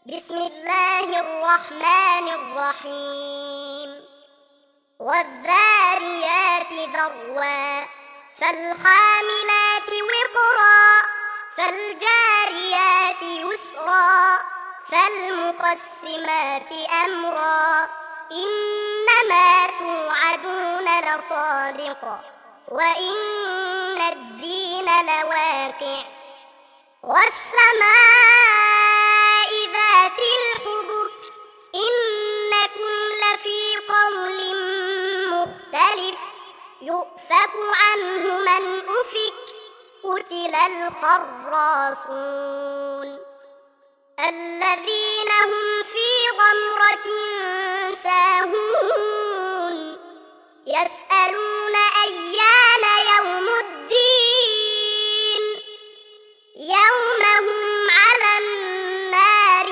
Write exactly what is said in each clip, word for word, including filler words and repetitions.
بسم الله الرحمن الرحيم والذاريات ذروا فالحاملات وقرا فالجاريات يسرا فالمقسمات أمرا إنما توعدون لصادق وإن الدين لواقع والسماء ذات الحبك إنكم لفي قول مختلف يؤفك عنه من أفك قتل الخراصون الذين هم في غمرة ساهون يسألون أيان يوم الدين يوم هم على النار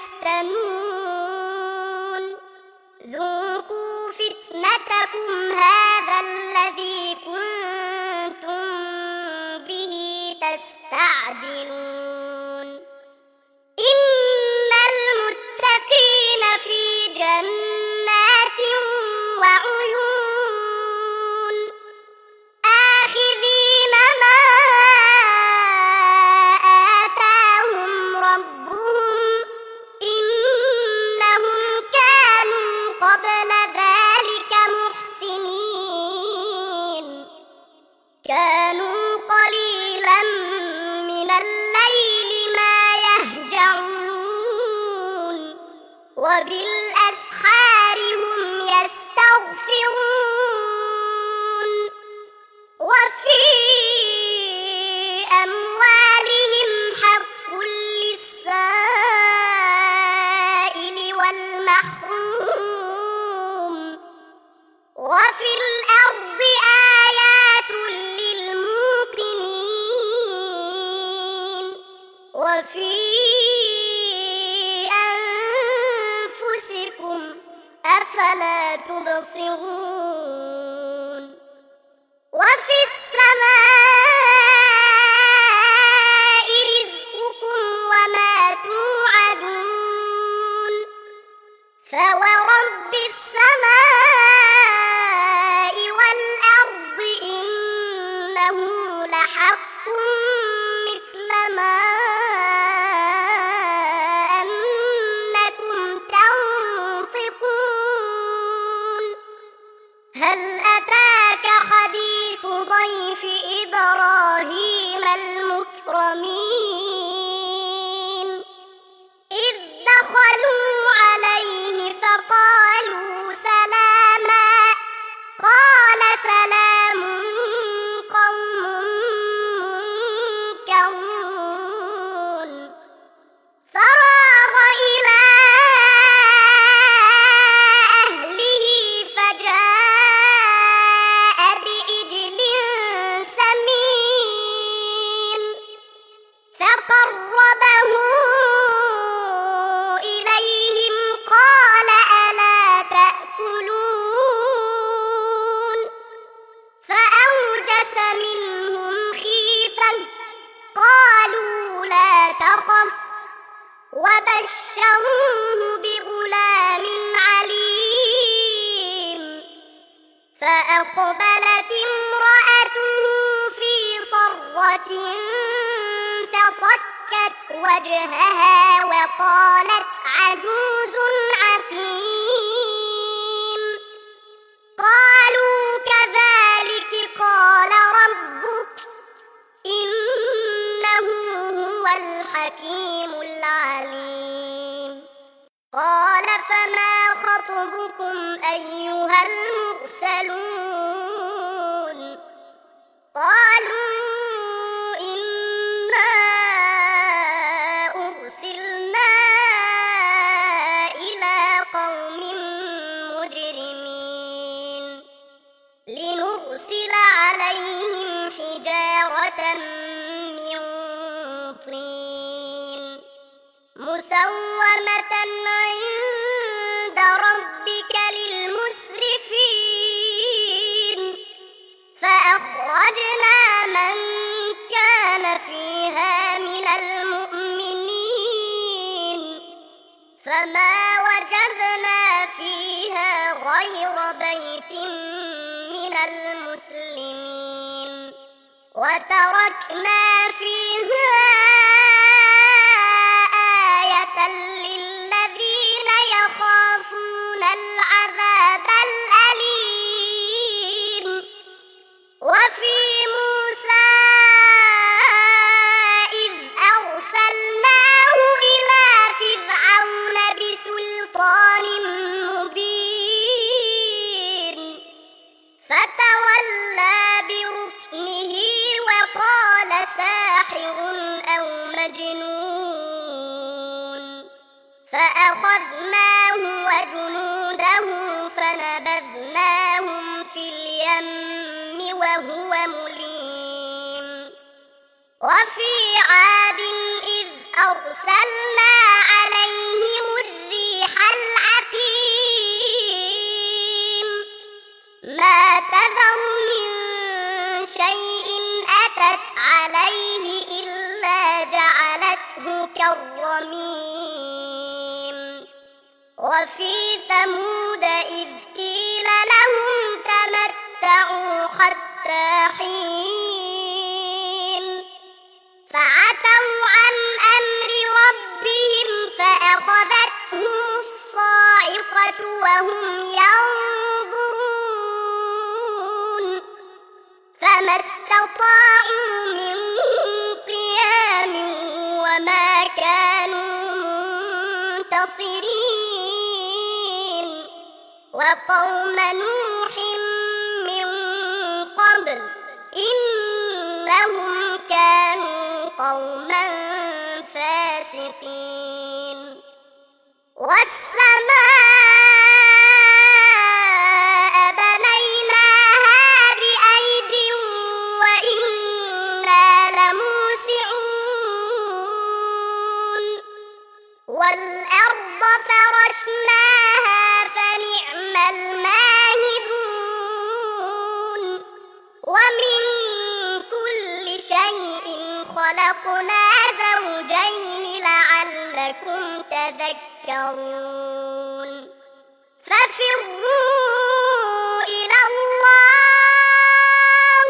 يفتنون ذوقوا فتنتكم هذا الذي كنتم به تستعجلون إن المتقين في جنات وعيون آخذين ما آتاهم ربهم إنهم كانوا قبل ذلك محسنين كانوا قليلا من الليل ما يهجعون وبالأسحار هم يستغفرون وفي أموالهم حق للسائل والمحروم وفي الأرض آيات للموقنين وفي أنفسكم أفلا تبصرون وفي السماء رزقكم وما توعدون فورب السماء والأرض إنه لحق مثل ما أنكم تنطقون هل أتاك حديث ضيف إبراهيم المكرمين إذ دخلوا عليه فقالوا سلاما قال سلام قوم منكرون فراغ إلى أهله فجاء بعجل سمين فقربه إليهم قال ألا تأكلون فأوجس منهم خيفة قالوا لا تخف وبشروه بغلام عليم فأقبلت امرأته في صرة فصكت وجهها وقالت عجوز عقيم قالوا كذلك قال ربك إنه هو الحكيم العليم قال فما خطبكم أيها المرسلون قالوا إنا أرسلنا إلى قوم مجرمين لنرسل عليهم حجارة من طين مسومة عند ربك للمسرفين فأخرجنا من كان فيها من المؤمنين فما وجدنا فيها غير بيت من المسلمين وتركنا فيها آية للذين يخافون العذاب الأليم وفي موسى إذ أرسلناه إلى فرعون بسلطان مبين فتولى بركنه وقال ساحر أو مجنون فأخذناه وجنوده فنبذناهم في اليم وهو مليم وفي عاد إذ أرسلنا عليهم الريح العقيم ما تذر من شيء أتت عليه إلا جعلته كالرميم وفي ثمود إذ قيل لهم تمتعوا حتى حين فعتوا عن أمر ربهم فأخذتهم الصاعقة وهم ينظرون فما استطاعوا من قيام وما كانوا منتصرين وقوم نوح من قبل إنهم كانوا قوما فاسقين والسماء بنيناها بأيد وإنا لموسعون والأرض فرشناها فنعم الماهدون ومن كل شيء خلقنا زوجين لعلكم تذكرون ففروا إلى الله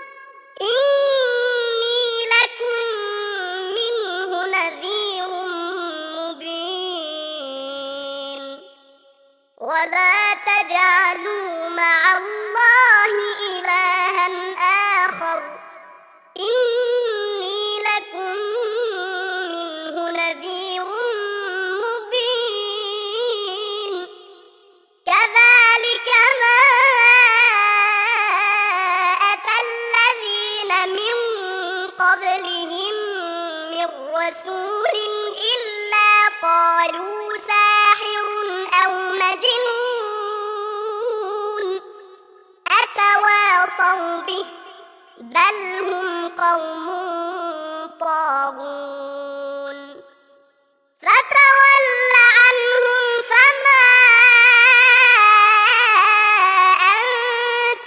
إني لكم منه نذير مبين ولا تجعلوا مع الله إلها آخر إني لكم منه نذير مبين كذلك ما أتى الذين من قبلهم من رسول إلا قالوا ساحر أو مجنون أتواصوا به بل هم قوم طاغون فتول عنهم فما أنت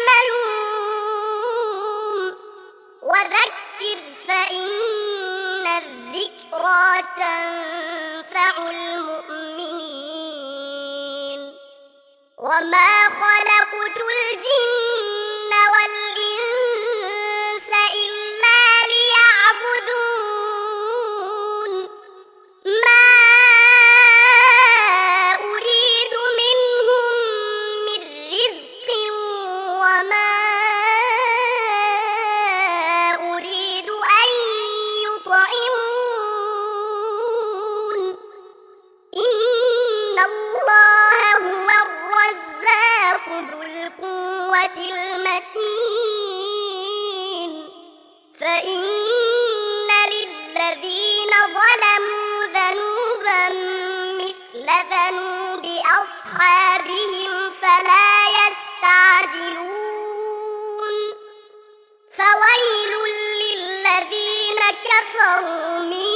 بملوم وذكر فإن الذكرى تنفع المؤمنين وما خلقت الجن والإنس إلا ليعبدون ما أريد منهم من رزق وما أريد أن يطعمون إن الله هو الرزاق ذو القوة المتين فإن للذين ظلموا ذنوبا مثل ذنوب أصحابهم فلا يستعجلون فويل للذين كفروا من